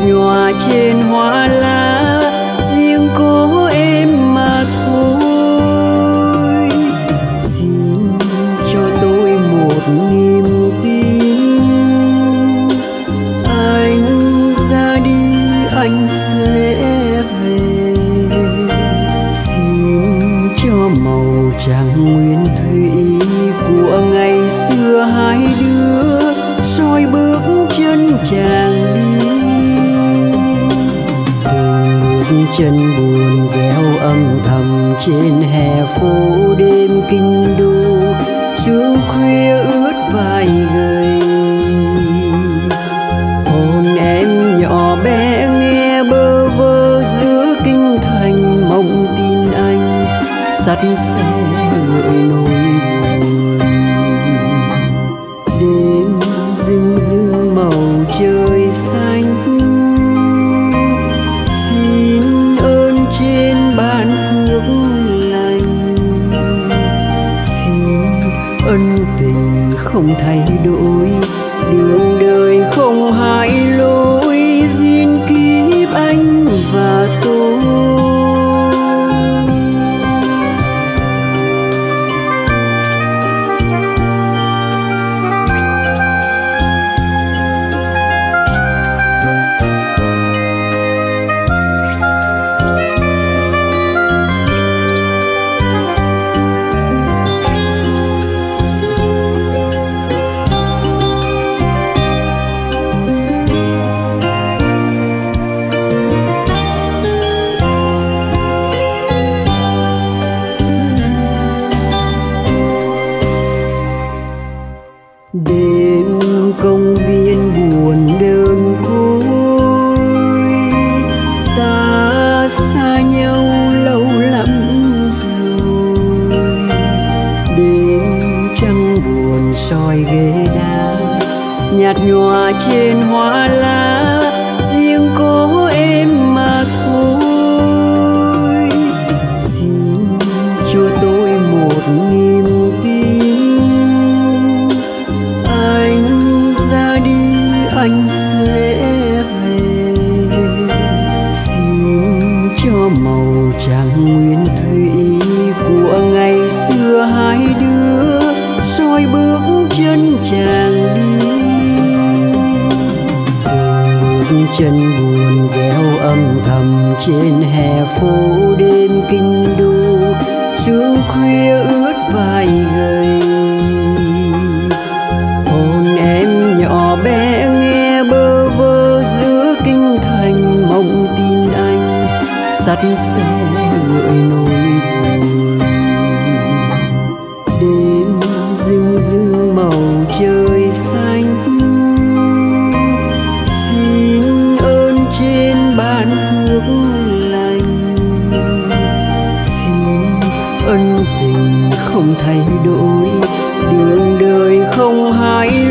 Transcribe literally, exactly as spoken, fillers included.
nhòa trên hoa lá, riêng có em mà thôi. Xin cho tôi một niềm tin, anh ra đi anh sẽ về. Xin cho màu trắng nguyên thủy của ngày xưa hai đứa soi bước chân chàng đi. Từng chân buồn réo âm thầm trên hè phố đêm kinh đô, sương khuya ướt vai gầy. Hồn em nhỏ bé nghe bơ vơ giữa kinh thành, mộng tin anh sắt xe gợi nỗi buồn. Đêm rưng rưng màu trời xanh, xin ơn trên ban phước lành. Xin ân tình không thay đổi, đường đời không hại lỗi, duyên kiếp anh và tôi. Đêm công viên buồn đơn côi, ta xa nhau lâu lắm rồi. Đêm trăng buồn soi ghế đá, nhạt nhòa trên hoa lá, riêng có em mà thôi. Xin cho tôi một niềm tin, anh sẽ về. Xin cho màu trắng nguyên thủy của ngày xưa hai đứa soi bước chân chàng đi. Từng bước chân buồn réo âm thầm trên hè phố đêm kinh đô, sương khuya ướt vai gầy. Hồn em nhỏ bé nghe bơ vơ giữa kinh thành, mộng tin anh sắt xe gợi nỗi buồn. Đêm rưng rưng màu trời xanh, xin ơn trên ban phước lành. Xin ân tình không thay đổi, đường đời không hại